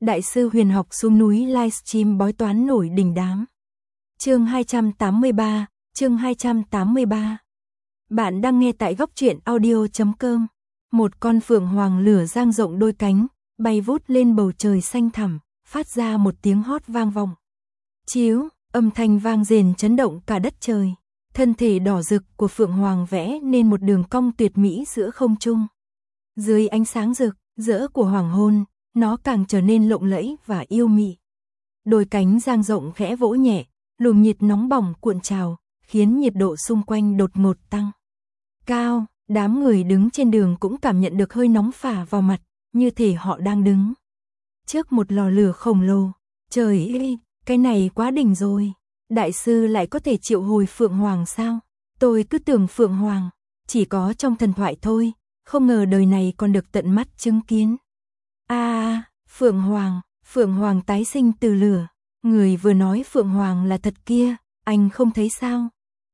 Đại sư huyền học xuống núi livestream bói toán nổi đình đám. Chương 283, chương 283. Bạn đang nghe tại góc truyện audio.com. Một con phượng hoàng lửa dang rộng đôi cánh, bay vút lên bầu trời xanh thẳm, phát ra một tiếng hót vang vọng. Chiếu, âm thanh vang rền chấn động cả đất trời. Thân thể đỏ rực của phượng hoàng vẽ nên một đường cong tuyệt mỹ giữa không trung. Dưới ánh sáng rực rỡ của hoàng hôn, nó càng trở nên lộng lẫy và yêu mị. Đôi cánh dang rộng khẽ vỗ nhẹ, luồng nhiệt nóng bỏng cuộn trào, khiến nhiệt độ xung quanh đột ngột tăng cao. Đám người đứng trên đường cũng cảm nhận được hơi nóng phả vào mặt, như thể họ đang đứng trước một lò lửa khổng lồ. Trời ơi, cái này quá đỉnh rồi. Đại sư lại có thể triệu hồi phượng hoàng sao? Tôi cứ tưởng phượng hoàng chỉ có trong thần thoại thôi, không ngờ đời này còn được tận mắt chứng kiến. Phượng hoàng tái sinh từ lửa. Người vừa nói phượng hoàng là thật kia, anh không thấy sao?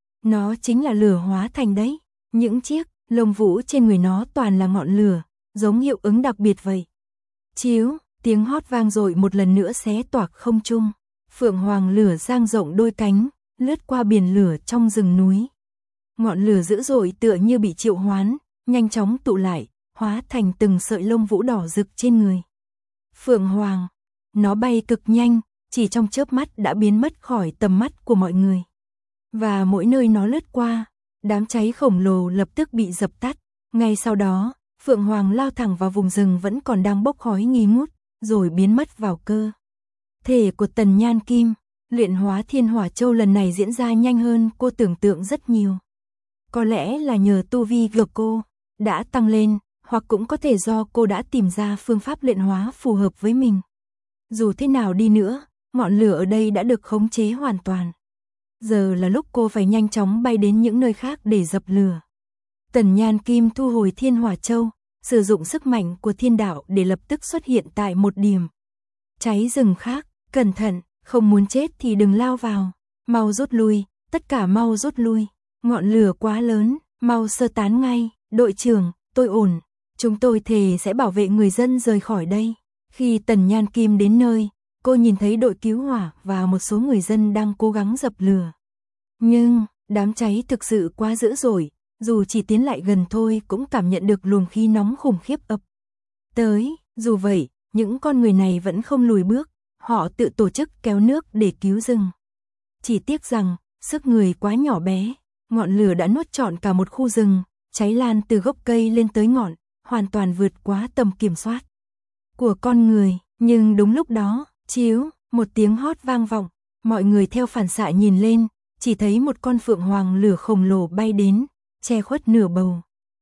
Nó chính là lửa hóa thành đấy. Những chiếc lông vũ trên người nó toàn là ngọn lửa, giống hiệu ứng đặc biệt vậy. Chiếu, tiếng hót vang dội một lần nữa xé toạc không trung. Phượng hoàng lửa dang rộng đôi cánh, lướt qua biển lửa trong rừng núi. Ngọn lửa dữ dội tựa như bị triệu hoán, nhanh chóng tụ lại, hóa thành từng sợi lông vũ đỏ rực trên người. Phượng hoàng, nó bay cực nhanh, chỉ trong chớp mắt đã biến mất khỏi tầm mắt của mọi người. Và mỗi nơi nó lướt qua, đám cháy khổng lồ lập tức bị dập tắt. Ngay sau đó, phượng hoàng lao thẳng vào vùng rừng vẫn còn đang bốc khói nghi ngút, rồi biến mất vào cơ thể của Tần Nhan Kim. Luyện hóa Thiên Hỏa Châu lần này diễn ra nhanh hơn cô tưởng tượng rất nhiều. Có lẽ là nhờ tu vi của cô đã tăng lên, hoặc cũng có thể do cô đã tìm ra phương pháp luyện hóa phù hợp với mình. Dù thế nào đi nữa, ngọn lửa ở đây đã được khống chế hoàn toàn. Giờ là lúc cô phải nhanh chóng bay đến những nơi khác để dập lửa. Tần Nhan Kim thu hồi Thiên Hỏa Châu, sử dụng sức mạnh của thiên đạo để lập tức xuất hiện tại một điểm cháy rừng khác. Cẩn thận, không muốn chết thì đừng lao vào. Mau rút lui, tất cả mau rút lui. Ngọn lửa quá lớn, mau sơ tán ngay. Đội trưởng, tôi ổn. Chúng tôi thề sẽ bảo vệ người dân rời khỏi đây. Khi Tần Nhan Kim đến nơi, cô nhìn thấy đội cứu hỏa và một số người dân đang cố gắng dập lửa. Nhưng, đám cháy thực sự quá dữ dội, dù chỉ tiến lại gần thôi cũng cảm nhận được luồng khí nóng khủng khiếp ập tới. Dù vậy, những con người này vẫn không lùi bước, họ tự tổ chức kéo nước để cứu rừng. Chỉ tiếc rằng, sức người quá nhỏ bé, ngọn lửa đã nuốt trọn cả một khu rừng, cháy lan từ gốc cây lên tới ngọn, hoàn toàn vượt quá tầm kiểm soát của con người. Nhưng đúng lúc đó, chiếu, một tiếng hót vang vọng, mọi người theo phản xạ nhìn lên, chỉ thấy một con phượng hoàng lửa khổng lồ bay đến, che khuất nửa bầu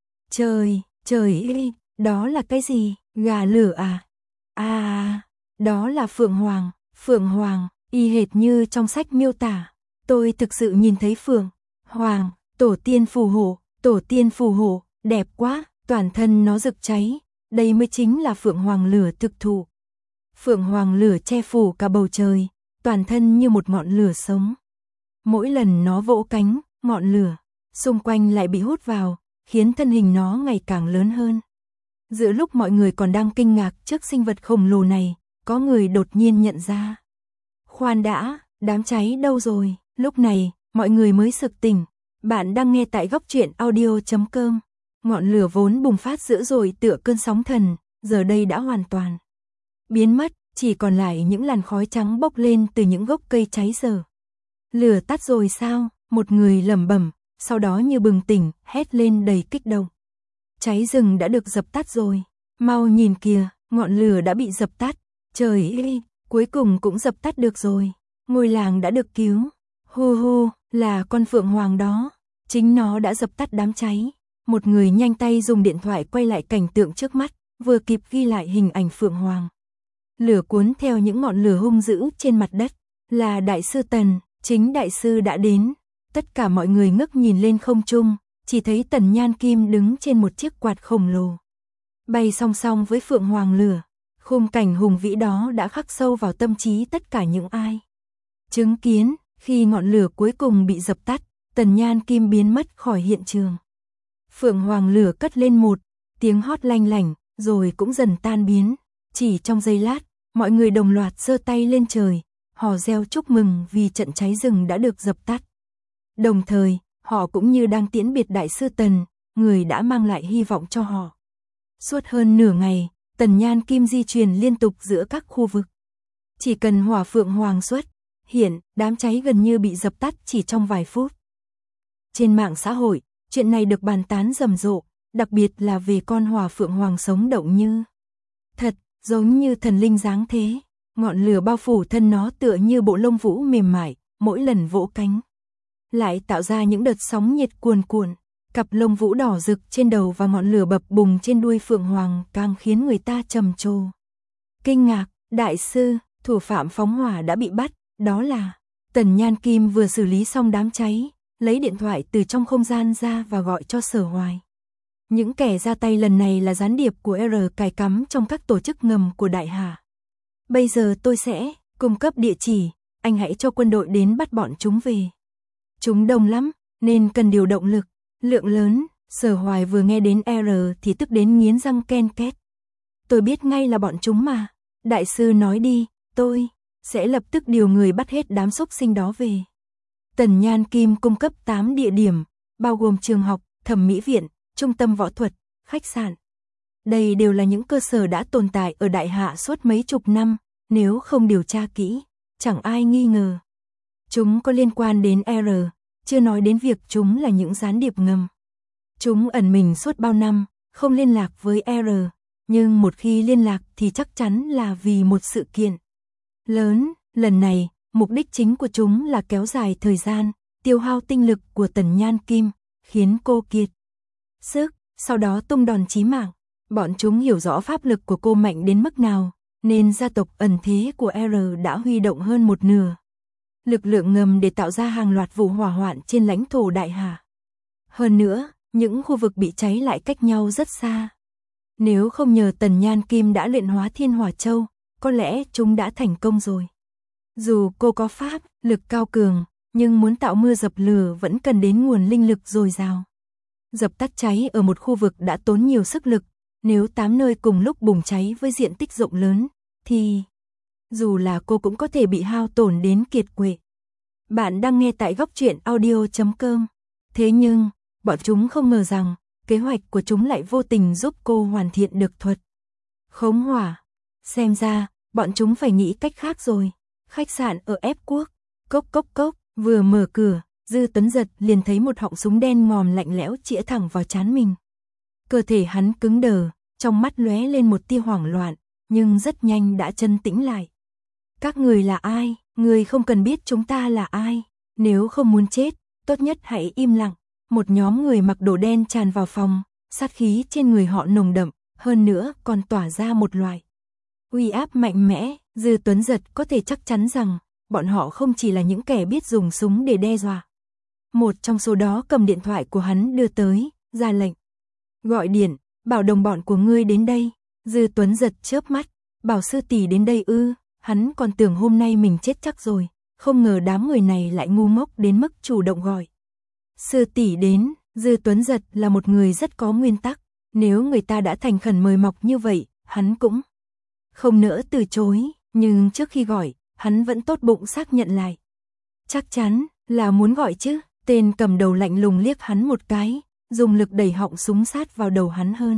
trời. Trời ơi, đó là cái gì? Gà lửa à? Đó là phượng hoàng, y hệt như trong sách miêu tả. Tôi thực sự nhìn thấy phượng hoàng, tổ tiên phù hộ, đẹp quá, toàn thân nó rực cháy, đây mới chính là phượng hoàng lửa thực thụ. Phượng hoàng lửa che phủ cả bầu trời, toàn thân như một ngọn lửa sống. Mỗi lần nó vỗ cánh, ngọn lửa xung quanh lại bị hút vào, khiến thân hình nó ngày càng lớn hơn. Giữa lúc mọi người còn đang kinh ngạc trước sinh vật khổng lồ này, có người đột nhiên nhận ra. Khoan đã, đám cháy đâu rồi? Lúc này, mọi người mới sực tỉnh. Bạn đang nghe tại góc truyện audio.com. Ngọn lửa vốn bùng phát dữ dội tựa cơn sóng thần, giờ đây đã hoàn toàn biến mất, chỉ còn lại những làn khói trắng bốc lên từ những gốc cây cháy dở. Lửa tắt rồi sao? Một người lẩm bẩm, sau đó như bừng tỉnh, hét lên đầy kích động. Cháy rừng đã được dập tắt rồi. Mau nhìn kìa, ngọn lửa đã bị dập tắt. Trời ơi, cuối cùng cũng dập tắt được rồi. Ngôi làng đã được cứu. Hu, là con phượng hoàng đó. Chính nó đã dập tắt đám cháy. Một người nhanh tay dùng điện thoại quay lại cảnh tượng trước mắt, vừa kịp ghi lại hình ảnh phượng hoàng. Lửa cuốn theo những ngọn lửa hung dữ trên mặt đất. Là đại sư Tần, chính đại sư đã đến. Tất cả mọi người ngước nhìn lên không trung, chỉ thấy Tần Nhan Kim đứng trên một chiếc quạt khổng lồ, bay song song với phượng hoàng lửa. Khung cảnh hùng vĩ đó đã khắc sâu vào tâm trí tất cả những ai chứng kiến. Khi ngọn lửa cuối cùng bị dập tắt, Tần Nhan Kim biến mất khỏi hiện trường. Phượng hoàng lửa cất lên một tiếng hót lanh lảnh, rồi cũng dần tan biến. Chỉ trong giây lát, mọi người đồng loạt giơ tay lên trời, hò reo chúc mừng vì trận cháy rừng đã được dập tắt. Đồng thời, họ cũng như đang tiễn biệt Đại sư Tần, người đã mang lại hy vọng cho họ. Suốt hơn nửa ngày, Tần Nhan Kim di chuyển liên tục giữa các khu vực. Chỉ cần hỏa phượng hoàng xuất hiện, đám cháy gần như bị dập tắt chỉ trong vài phút. Trên mạng xã hội, chuyện này được bàn tán rầm rộ, đặc biệt là về con hỏa phượng hoàng sống động như thật, giống như thần linh dáng thế. Ngọn lửa bao phủ thân nó tựa như bộ lông vũ mềm mại, mỗi lần vỗ cánh lại tạo ra những đợt sóng nhiệt cuồn cuộn. Cặp lông vũ đỏ rực trên đầu và ngọn lửa bập bùng trên đuôi phượng hoàng càng khiến người ta trầm trồ. Kinh ngạc, đại sư, thủ phạm phóng hỏa đã bị bắt, đó là Tần Nhan Kim vừa xử lý xong đám cháy, lấy điện thoại từ trong không gian ra và gọi cho Sở Hoài. Những kẻ ra tay lần này là gián điệp của R cài cắm trong các tổ chức ngầm của Đại Hà. Bây giờ tôi sẽ cung cấp địa chỉ, anh hãy cho quân đội đến bắt bọn chúng về. Chúng đông lắm, nên cần điều động lực lượng lớn. Sở Hoài vừa nghe đến R thì tức đến nghiến răng ken két. Tôi biết ngay là bọn chúng mà. Đại sư nói đi, tôi sẽ lập tức điều người bắt hết đám xúc sinh đó về. Tần Nhan Kim cung cấp 8 địa điểm, bao gồm trường học, thẩm mỹ viện, trung tâm võ thuật, khách sạn. Đây đều là những cơ sở đã tồn tại ở Đại Hạ suốt mấy chục năm, nếu không điều tra kỹ, chẳng ai nghi ngờ chúng có liên quan đến R, chưa nói đến việc chúng là những gián điệp ngầm. Chúng ẩn mình suốt bao năm, không liên lạc với R, nhưng một khi liên lạc thì chắc chắn là vì một sự kiện lớn. Lần này, mục đích chính của chúng là kéo dài thời gian, tiêu hao tinh lực của Tần Nhan Kim, khiến cô kiệt sức, sau đó tung đòn chí mạng. Bọn chúng hiểu rõ pháp lực của cô mạnh đến mức nào, nên gia tộc ẩn thế của R đã huy động hơn một nửa lực lượng ngầm để tạo ra hàng loạt vụ hỏa hoạn trên lãnh thổ Đại Hà. Hơn nữa, những khu vực bị cháy lại cách nhau rất xa. Nếu không nhờ Tần Nhan Kim đã luyện hóa Thiên Hỏa Châu, có lẽ chúng đã thành công rồi. Dù cô có pháp lực cao cường, nhưng muốn tạo mưa dập lửa vẫn cần đến nguồn linh lực dồi dào. Dập tắt cháy ở một khu vực đã tốn nhiều sức lực, nếu 8 nơi cùng lúc bùng cháy với diện tích rộng lớn, thì dù là cô cũng có thể bị hao tổn đến kiệt quệ. Bạn đang nghe tại Góc Truyện Audio.com. Thế nhưng, bọn chúng không ngờ rằng, kế hoạch của chúng lại vô tình giúp cô hoàn thiện được thuật khống hỏa. Xem ra, bọn chúng phải nghĩ cách khác rồi. Khách sạn ở Ép Quốc, cốc cốc cốc, vừa mở cửa, Dư Tuấn Giật liền thấy một họng súng đen ngòm lạnh lẽo chĩa thẳng vào trán mình. Cơ thể hắn cứng đờ, trong mắt lóe lên một tia hoảng loạn, nhưng rất nhanh đã trấn tĩnh lại. Các người là ai? Người không cần biết chúng ta là ai. Nếu không muốn chết, tốt nhất hãy im lặng. Một nhóm người mặc đồ đen tràn vào phòng, sát khí trên người họ nồng đậm, hơn nữa còn tỏa ra một loại uy áp mạnh mẽ. Dư Tuấn Giật có thể chắc chắn rằng, bọn họ không chỉ là những kẻ biết dùng súng để đe dọa. Một trong số đó cầm điện thoại của hắn đưa tới, ra lệnh. Gọi điện, bảo đồng bọn của ngươi đến đây. Dư Tuấn Giật chớp mắt, bảo sư tỷ đến đây ư? Hắn còn tưởng hôm nay mình chết chắc rồi, không ngờ đám người này lại ngu ngốc đến mức chủ động gọi sư tỷ đến. Dư Tuấn Giật là một người rất có nguyên tắc, nếu người ta đã thành khẩn mời mọc như vậy, hắn cũng không nỡ từ chối, nhưng trước khi gọi, hắn vẫn tốt bụng xác nhận lại. Chắc chắn là muốn gọi chứ. Tên cầm đầu lạnh lùng liếc hắn một cái, dùng lực đẩy họng súng sát vào đầu hắn hơn.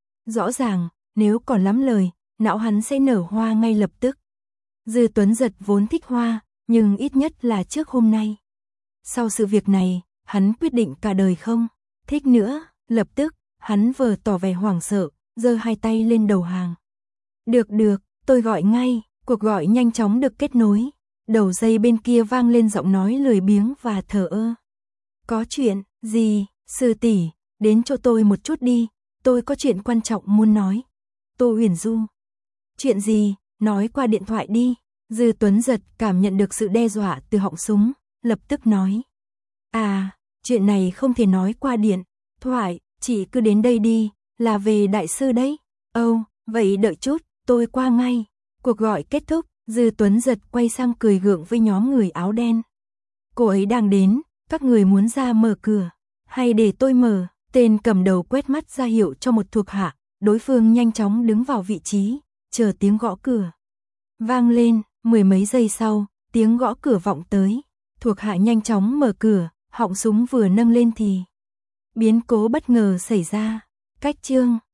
Rõ ràng, nếu còn lắm lời, não hắn sẽ nở hoa ngay lập tức. Dư Tuấn Giật vốn thích hoa, nhưng ít nhất là trước hôm nay. Sau sự việc này, hắn quyết định cả đời không thích nữa. Lập tức, hắn vừa tỏ vẻ hoảng sợ, giơ hai tay lên đầu hàng. Được, tôi gọi ngay. Cuộc gọi nhanh chóng được kết nối. Đầu dây bên kia vang lên giọng nói lười biếng và thờ ơ. Có chuyện gì, sư tỷ, đến chỗ tôi một chút đi, tôi có chuyện quan trọng muốn nói. Tô Huyền Du. Chuyện gì, nói qua điện thoại đi. Dư Tuấn Giật cảm nhận được sự đe dọa từ họng súng, lập tức nói. À, chuyện này không thể nói qua điện thoại, chị cứ đến đây đi, là về đại sư đấy. Ồ, vậy đợi chút, tôi qua ngay. Cuộc gọi kết thúc, Dư Tuấn Giật quay sang cười gượng với nhóm người áo đen. Cô ấy đang đến, các người muốn ra mở cửa, hay để tôi mở? Tên cầm đầu quét mắt ra hiệu cho một thuộc hạ, đối phương nhanh chóng đứng vào vị trí, chờ tiếng gõ cửa. Vang lên, mười mấy giây sau, tiếng gõ cửa vọng tới. Thuộc hạ nhanh chóng mở cửa, họng súng vừa nâng lên thì biến cố bất ngờ xảy ra. Cách chương